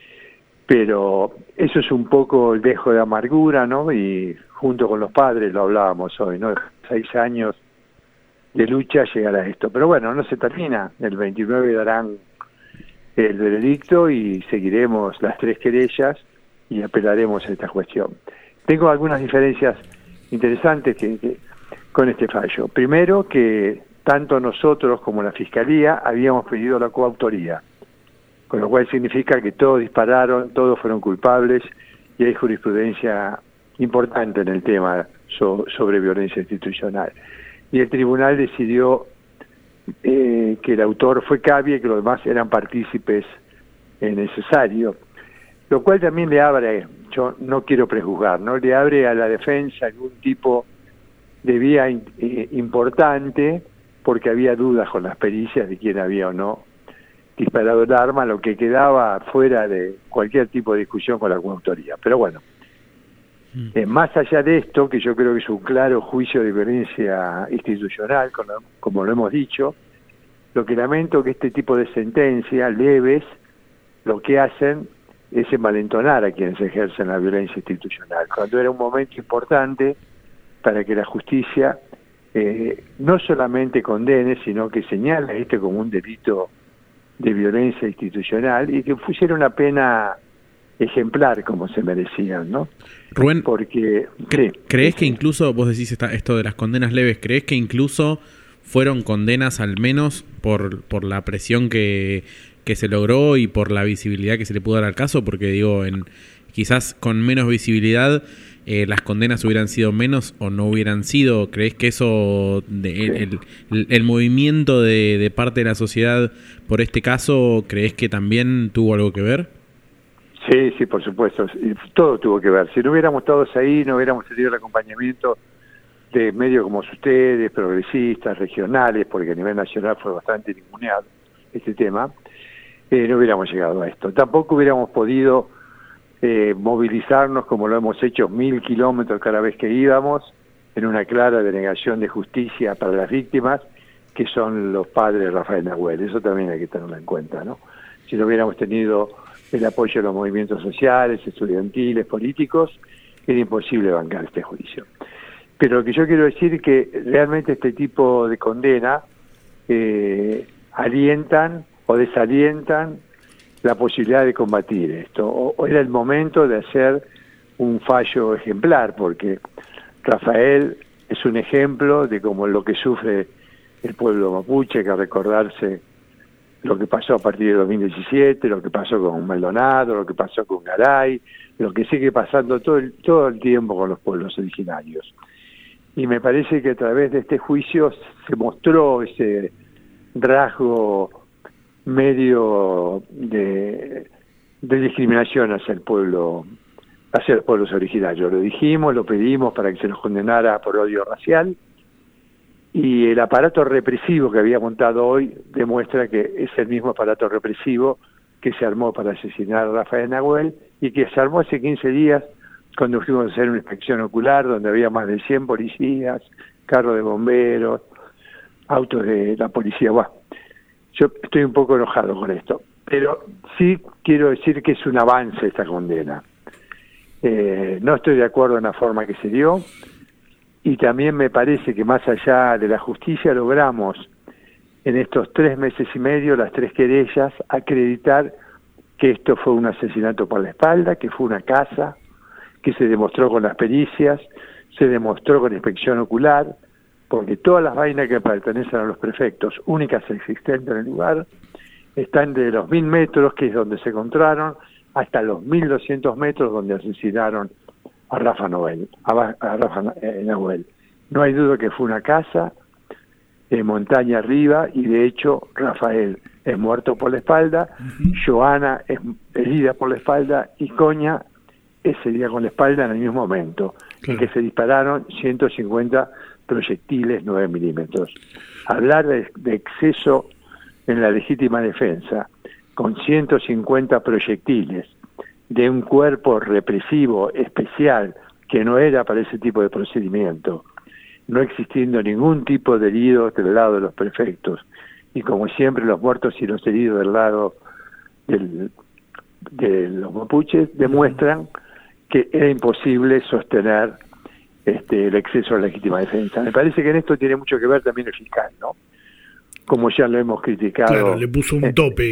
Speaker 8: Pero eso es un poco el dejo de amargura, ¿no? Y junto con los padres lo hablábamos hoy, ¿no? Seis años de lucha llegar a esto. Pero bueno, no se termina. El veintinueve darán el veredicto y seguiremos las tres querellas y apelaremos a esta cuestión. Tengo algunas diferencias interesantes que, que, con este fallo. Primero, que tanto nosotros como la Fiscalía habíamos pedido la coautoría, con lo cual significa que todos dispararon, todos fueron culpables y hay jurisprudencia importante en el tema so, sobre violencia institucional. Y el tribunal decidió eh, que el autor fue Cavia y que los demás eran partícipes eh, necesarios, lo cual también le abre, yo no quiero prejuzgar, ¿no? Le abre a la defensa algún tipo de vía in, eh, importante, porque había dudas con las pericias de quién había o no disparado el arma, lo que quedaba fuera de cualquier tipo de discusión con la coautoría. Pero bueno, mm. eh, más allá de esto, que yo creo que es un claro juicio de violencia institucional, como, como lo hemos dicho, lo que lamento que este tipo de sentencias leves lo que hacen es envalentonar a quienes ejercen la violencia institucional, cuando era un momento importante para que la justicia eh, no solamente condene, sino que señale este como un delito de violencia institucional y que pusieron una pena ejemplar como se merecían, ¿no?
Speaker 3: Rubén,
Speaker 8: porque
Speaker 3: ¿cre
Speaker 8: sí,
Speaker 3: ¿crees
Speaker 8: sí.
Speaker 3: que incluso, vos decís esta, esto de las condenas leves, crees que incluso fueron condenas al menos por, por la presión que, que se logró y por la visibilidad que se le pudo dar al caso? Porque digo, en quizás con menos visibilidad eh, las condenas hubieran sido menos o no hubieran sido. ¿Crees que eso, de, sí. el, el, el movimiento de, de parte de la sociedad por este caso, crees que también tuvo algo que ver?
Speaker 8: Sí, sí, por supuesto. Todo tuvo que ver. Si no hubiéramos todos ahí, no hubiéramos tenido el acompañamiento de medios como ustedes, progresistas, regionales, porque a nivel nacional fue bastante ninguneado este tema, eh, no hubiéramos llegado a esto. Tampoco hubiéramos podido eh, movilizarnos como lo hemos hecho mil kilómetros cada vez que íbamos, en una clara denegación de justicia para las víctimas, que son los padres de Rafael Nahuel. Eso también hay que tenerlo en cuenta, ¿no? Si no hubiéramos tenido el apoyo de los movimientos sociales, estudiantiles, políticos, era imposible bancar este juicio. Pero lo que yo quiero decir es que realmente este tipo de condena eh, alientan o desalientan la posibilidad de combatir esto. O, o era el momento de hacer un fallo ejemplar, porque Rafael es un ejemplo de cómo lo que sufre el pueblo mapuche, que recordarse lo que pasó a partir de dos mil diecisiete, lo que pasó con Maldonado, lo que pasó con Garay, lo que sigue pasando todo el, todo el tiempo con los pueblos originarios. Y me parece que a través de este juicio se mostró ese rasgo medio de, de discriminación hacia el pueblo, hacia los pueblos originarios. Lo dijimos, lo pedimos para que se los condenara por odio racial, y el aparato represivo que había montado hoy demuestra que es el mismo aparato represivo que se armó para asesinar a Rafael Nahuel y que se armó hace quince días cuando fuimos a hacer una inspección ocular donde había más de cien policías, carros de bomberos, autos de la policía. Bueno, yo estoy un poco enojado con esto, pero sí quiero decir que es un avance esta condena. Eh, no estoy de acuerdo en la forma que se dio, y también me parece que más allá de la justicia logramos en estos tres meses y medio, las tres querellas, acreditar que esto fue un asesinato por la espalda, que fue una casa, que se demostró con las pericias, se demostró con inspección ocular, porque todas las vainas que pertenecen a los prefectos, únicas existentes en el lugar, están de los mil metros, que es donde se encontraron, hasta los mil doscientos metros donde asesinaron a Rafa Nahuel, a, a Rafa eh, Nahuel. No hay duda que fue una casa, eh, montaña arriba, y de hecho Rafael es muerto por la espalda, uh-huh. Joana es herida por la espalda, y Coña es herida con la espalda en el mismo momento, claro. En que se dispararon ciento cincuenta proyectiles nueve milímetros. Hablar de, de exceso en la legítima defensa, con ciento cincuenta proyectiles, de un cuerpo represivo especial que no era para ese tipo de procedimiento, no existiendo ningún tipo de heridos del lado de los prefectos, y como siempre los muertos y los heridos del lado del, de los mapuches, demuestran que era imposible sostener este, el exceso de la legítima defensa. Me parece que en esto tiene mucho que ver también el fiscal, ¿no? Como ya lo hemos criticado.
Speaker 2: Claro, le puso un tope.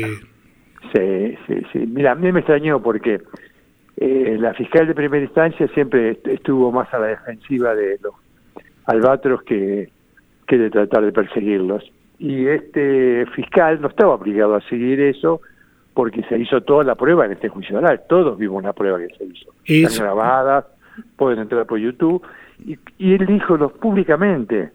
Speaker 8: Sí, sí, sí. Mira, a mí me extrañó porque eh, la fiscal de primera instancia siempre estuvo más a la defensiva de los albatros que, que de tratar de perseguirlos. Y este fiscal no estaba obligado a seguir eso porque se hizo toda la prueba en este juicio oral. Todos vimos una prueba que se hizo. Eso. Están grabadas, pueden entrar por YouTube. Y, y él dijo los, públicamente,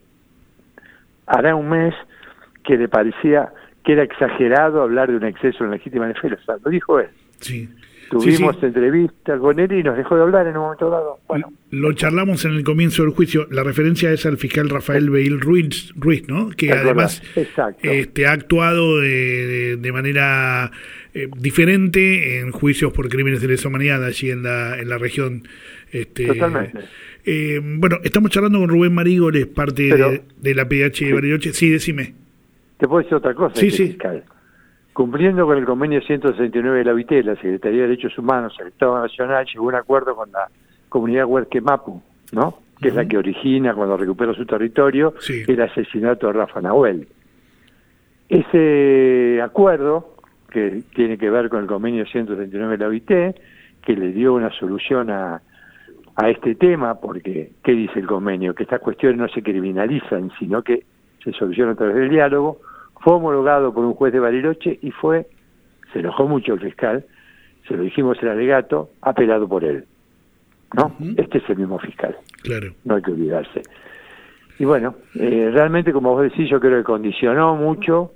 Speaker 8: hará un mes, que le parecía que era exagerado hablar de un exceso en legítima defensa. Lo dijo él.
Speaker 2: Sí.
Speaker 8: Tuvimos
Speaker 2: sí, sí.
Speaker 8: entrevista con él y nos dejó de hablar en un momento dado. Bueno,
Speaker 2: lo charlamos en el comienzo del juicio. La referencia es al fiscal Rafael Beil Ruiz, Ruiz, ¿no? Que además este, ha actuado de, de, de manera eh, diferente en juicios por crímenes de lesa humanidad allí en la en la región. Este,
Speaker 8: Totalmente.
Speaker 2: Eh, bueno, estamos charlando con Rubén Marígoles, parte
Speaker 8: Pero,
Speaker 2: de, de la P D H de Bariloche. Sí, decime.
Speaker 8: ¿Te puedo decir otra cosa?
Speaker 2: Sí,
Speaker 8: este
Speaker 2: sí.
Speaker 8: Fiscal. Cumpliendo con el convenio ciento sesenta y nueve de la O I T, la Secretaría de Derechos Humanos del Estado Nacional llegó a un acuerdo con la comunidad Huerque Mapu, ¿no? Que uh-huh. es la que origina, cuando recuperó su territorio,
Speaker 2: sí.
Speaker 8: el asesinato de Rafa Nahuel. Ese acuerdo, que tiene que ver con el convenio ciento treinta y nueve de la O I T, que le dio una solución a, a este tema, porque, ¿qué dice el convenio? Que estas cuestiones no se criminalizan, sino que se solucionan a través del diálogo. Fue homologado por un juez de Bariloche y fue, se enojó mucho el fiscal, se lo dijimos el alegato, apelado por él. ¿No? Uh-huh. Este es el mismo fiscal.
Speaker 2: Claro.
Speaker 8: No hay que olvidarse. Y bueno, eh, realmente, como vos decís, yo creo que condicionó mucho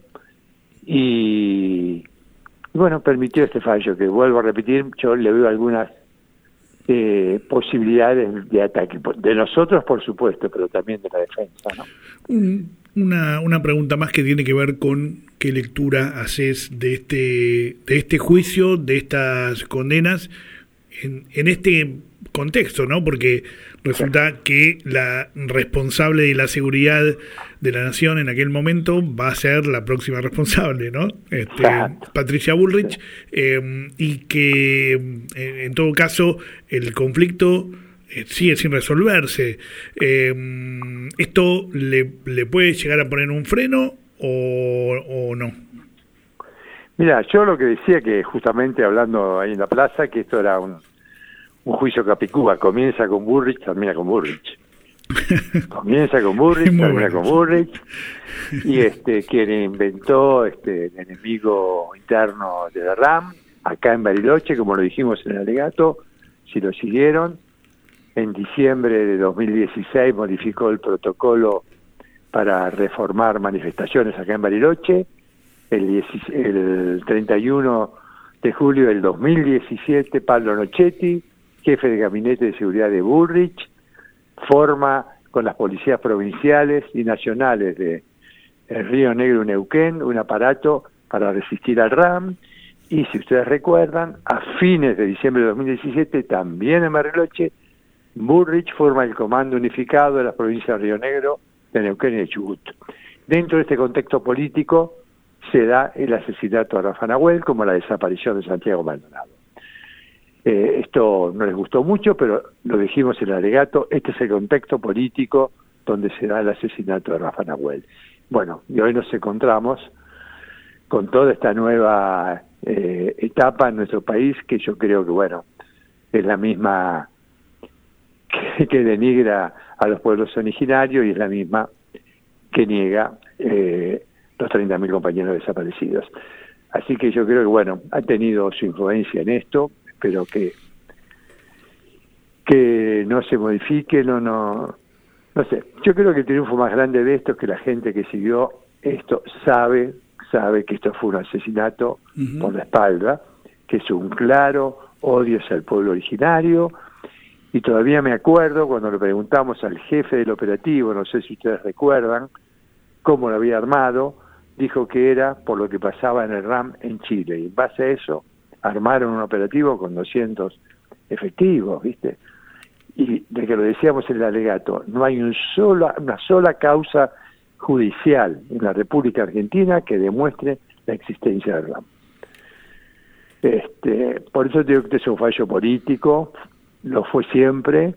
Speaker 8: y, y bueno, permitió este fallo, que vuelvo a repetir, yo le veo algunas eh, posibilidades de ataque, de nosotros por supuesto, pero también de la defensa, ¿no?
Speaker 2: Un, una, una pregunta más que tiene que ver con qué lectura haces de este, de este juicio, de estas condenas, en, en este contexto, ¿no? Porque resulta que la responsable de la seguridad de la nación en aquel momento va a ser la próxima responsable, ¿no? Este, Patricia Bullrich, eh, y que eh, en todo caso el conflicto eh, sigue sin resolverse. Eh, ¿Esto le, le puede llegar a poner un freno o, o no?
Speaker 8: Mira, yo lo que decía, que justamente hablando ahí en la plaza, que esto era un un juicio capicúa, comienza con Bullrich, termina con Bullrich. Comienza con Bullrich, termina bueno. con Bullrich. Y este quien inventó este el enemigo interno de la RAM, acá en Bariloche, como lo dijimos en el alegato, si lo siguieron, en diciembre de dos mil dieciséis modificó el protocolo para reformar manifestaciones acá en Bariloche. El, diez, el treinta y uno de julio del dos mil diecisiete, Pablo Nochetti, jefe de gabinete de seguridad de Bullrich, forma con las policías provinciales y nacionales de el Río Negro y Neuquén un aparato para resistir al RAM, y si ustedes recuerdan, a fines de diciembre de dos mil diecisiete, también en Bariloche, Bullrich forma el Comando Unificado de las provincias de Río Negro, de Neuquén y de Chubut. Dentro de este contexto político se da el asesinato de Rafa Nahuel, como la desaparición de Santiago Maldonado. Eh, esto no les gustó mucho, pero lo dijimos en el alegato, este es el contexto político donde se da el asesinato de Rafa Nahuel. Bueno, y hoy nos encontramos con toda esta nueva eh, etapa en nuestro país, que yo creo que, bueno, es la misma que, que denigra a los pueblos originarios y es la misma que niega eh, los treinta mil compañeros desaparecidos. Así que yo creo que, bueno, ha tenido su influencia en esto, pero que que no se modifique, no no no sé. Yo creo que el triunfo más grande de esto es que la gente que siguió esto sabe sabe que esto fue un asesinato uh-huh. por la espalda, que es un claro odio hacia el pueblo originario, y todavía me acuerdo cuando le preguntamos al jefe del operativo, no sé si ustedes recuerdan cómo lo había armado, dijo que era por lo que pasaba en el RAM en Chile, y en base a eso armaron un operativo con doscientos efectivos, ¿viste? Y de que lo decíamos en el alegato, no hay un solo, una sola causa judicial en la República Argentina que demuestre la existencia del RAM. Este, por eso digo que este es un fallo político, lo fue siempre,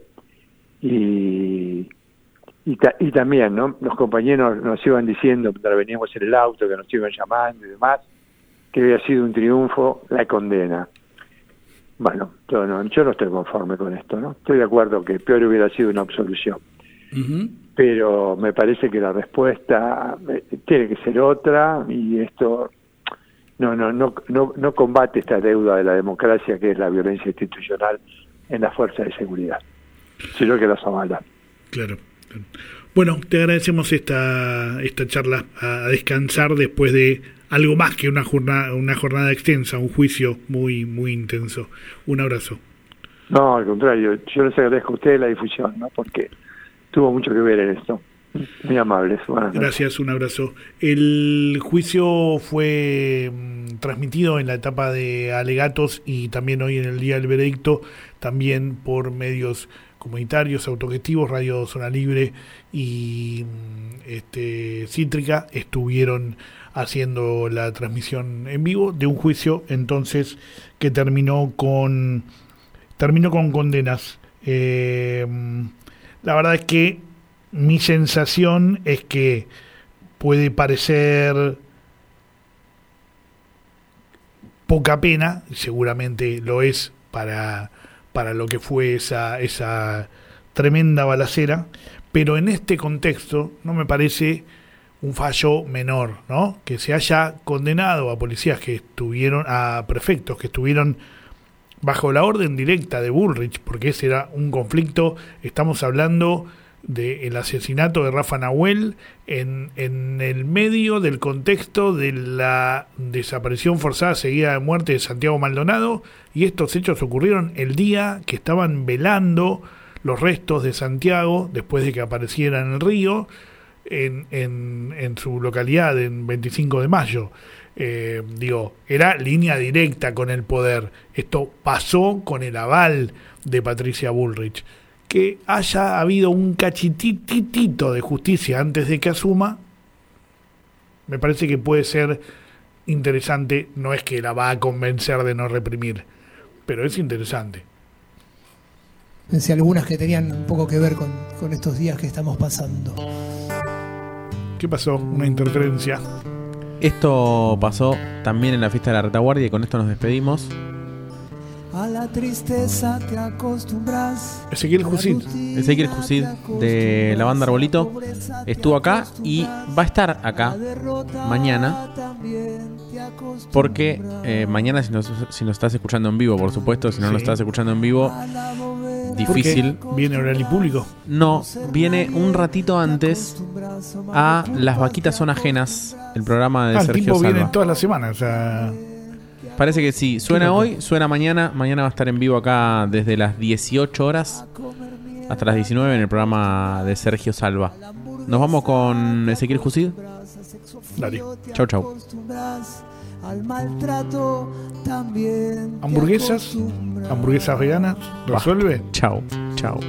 Speaker 8: y, y, ta, y también, ¿no? Los compañeros nos iban diciendo, cuando veníamos en el auto, que nos iban llamando y demás, que había sido un triunfo la condena. Bueno, yo no, yo no estoy conforme con esto, ¿no? Estoy de acuerdo que peor hubiera sido una absolución. Uh-huh. Pero me parece que la respuesta tiene que ser otra, y esto no no no no no combate esta deuda de la democracia, que es la violencia institucional en las fuerzas de seguridad, sino que las avala.
Speaker 2: Claro. Bueno, te agradecemos esta esta charla, a descansar después de algo más que una jornada una jornada extensa, un juicio muy muy intenso. Un abrazo.
Speaker 8: No, al contrario, yo les agradezco a ustedes la difusión, ¿no? Porque tuvo mucho que ver en esto. Muy amables. Buenas noches.
Speaker 2: Gracias, un abrazo. El juicio fue mm, transmitido en la etapa de alegatos y también hoy en el día del veredicto, también por medios comunitarios, autogestivos, Radio Zona Libre y este Cítrica estuvieron haciendo la transmisión en vivo de un juicio entonces que terminó con terminó con condenas. Eh, la verdad es que mi sensación es que puede parecer poca pena, y seguramente lo es para, para lo que fue esa, esa tremenda balacera, pero en este contexto no me parece un fallo menor, ¿no? Que se haya condenado a policías que estuvieron, a prefectos que estuvieron bajo la orden directa de Bullrich, porque ese era un conflicto. Estamos hablando del asesinato de Rafa Nahuel en, en el medio del contexto de la desaparición forzada seguida de muerte de Santiago Maldonado, y estos hechos ocurrieron el día que estaban velando los restos de Santiago después de que apareciera en el río, en, en, en su localidad, en veinticinco de mayo. Eh, digo, era línea directa con el poder. Esto pasó con el aval de Patricia Bullrich. Que haya habido un cachititito de justicia antes de que asuma, me parece que puede ser interesante. No es que la va a convencer de no reprimir, pero es interesante.
Speaker 9: Pensé algunas que tenían un poco que ver con, con estos días que estamos pasando.
Speaker 2: ¿Qué pasó? Una interferencia.
Speaker 3: Esto pasó también en la fiesta de la retaguardia y con esto nos despedimos.
Speaker 9: A la tristeza te acostumbras.
Speaker 2: Ezequiel Jusid.
Speaker 3: Ezequiel Jusid de la banda Arbolito estuvo acá y va a estar acá mañana. Porque eh, mañana, si nos, si nos estás escuchando en vivo, por supuesto, si no
Speaker 2: Sí.
Speaker 3: lo estás escuchando en vivo, difícil.
Speaker 2: ¿Por qué? ¿Viene oral y público?
Speaker 3: No, viene un ratito antes a Las Vaquitas Son Ajenas, el programa de
Speaker 2: Ah, el
Speaker 3: Sergio
Speaker 2: tipo
Speaker 3: Salva.
Speaker 2: viene todas las semanas, o sea...
Speaker 3: Parece que sí. Suena hoy, suena mañana. Mañana va a estar en vivo acá desde las dieciocho horas hasta las diecinueve en el programa de Sergio Salva. Nos vamos con Ezequiel Jusid.
Speaker 2: Dale.
Speaker 3: Chau, chau.
Speaker 9: Al maltrato también.
Speaker 2: Hamburguesas, hamburguesas veganas, ¿resuelve?
Speaker 3: Chau, chau.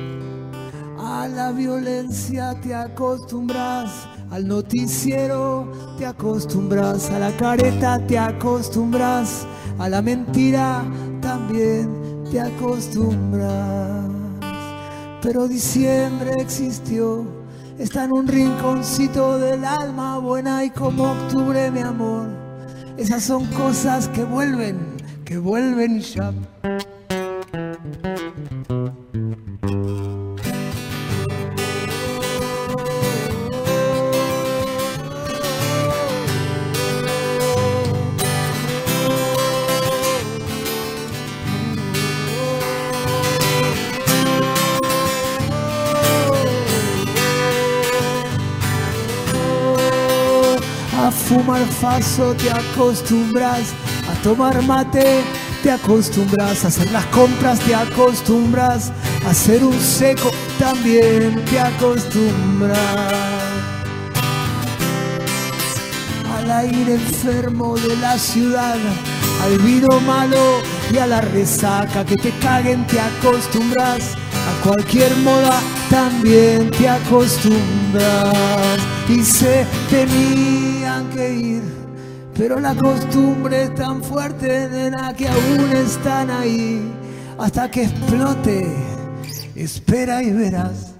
Speaker 9: A la violencia te acostumbras, al noticiero te acostumbras, a la careta te acostumbras, a la mentira también te acostumbras. Pero diciembre existió, está en un rinconcito del alma buena, y como octubre, mi amor, esas son cosas que vuelven, que vuelven y ya. A fumar faso te acostumbras, a tomar mate te acostumbras, a hacer las compras te acostumbras, a hacer un seco también te acostumbras. Al aire enfermo de la ciudad, al vino malo y a la resaca que te caguen te acostumbras, a cualquier moda también te acostumbras. Y se tenían que ir, pero la costumbre es tan fuerte, nena, que aún están ahí. Hasta que explote, espera y verás.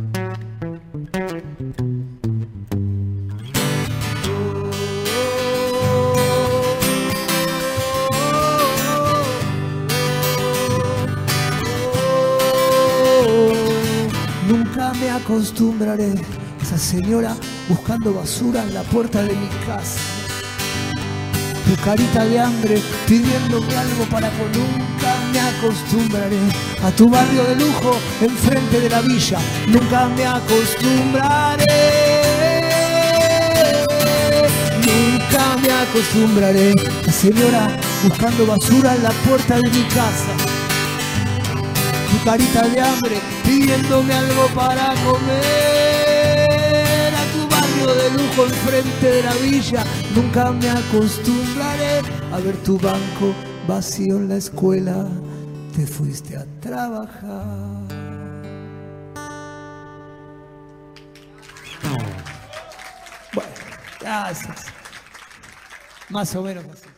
Speaker 9: Nunca me acostumbraré, esa señora buscando basura en la puerta de mi casa. Tu carita de hambre pidiéndome algo para comer. Nunca me acostumbraré a tu barrio de lujo enfrente de la villa. Nunca me acostumbraré. Nunca me acostumbraré, la señora buscando basura en la puerta de mi casa. Tu carita de hambre pidiéndome algo para comer, a tu barrio de lujo enfrente de la villa. Nunca me acostumbraré a ver tu banco vacío en la escuela. Te fuiste a trabajar. Bueno, gracias. Más o menos así.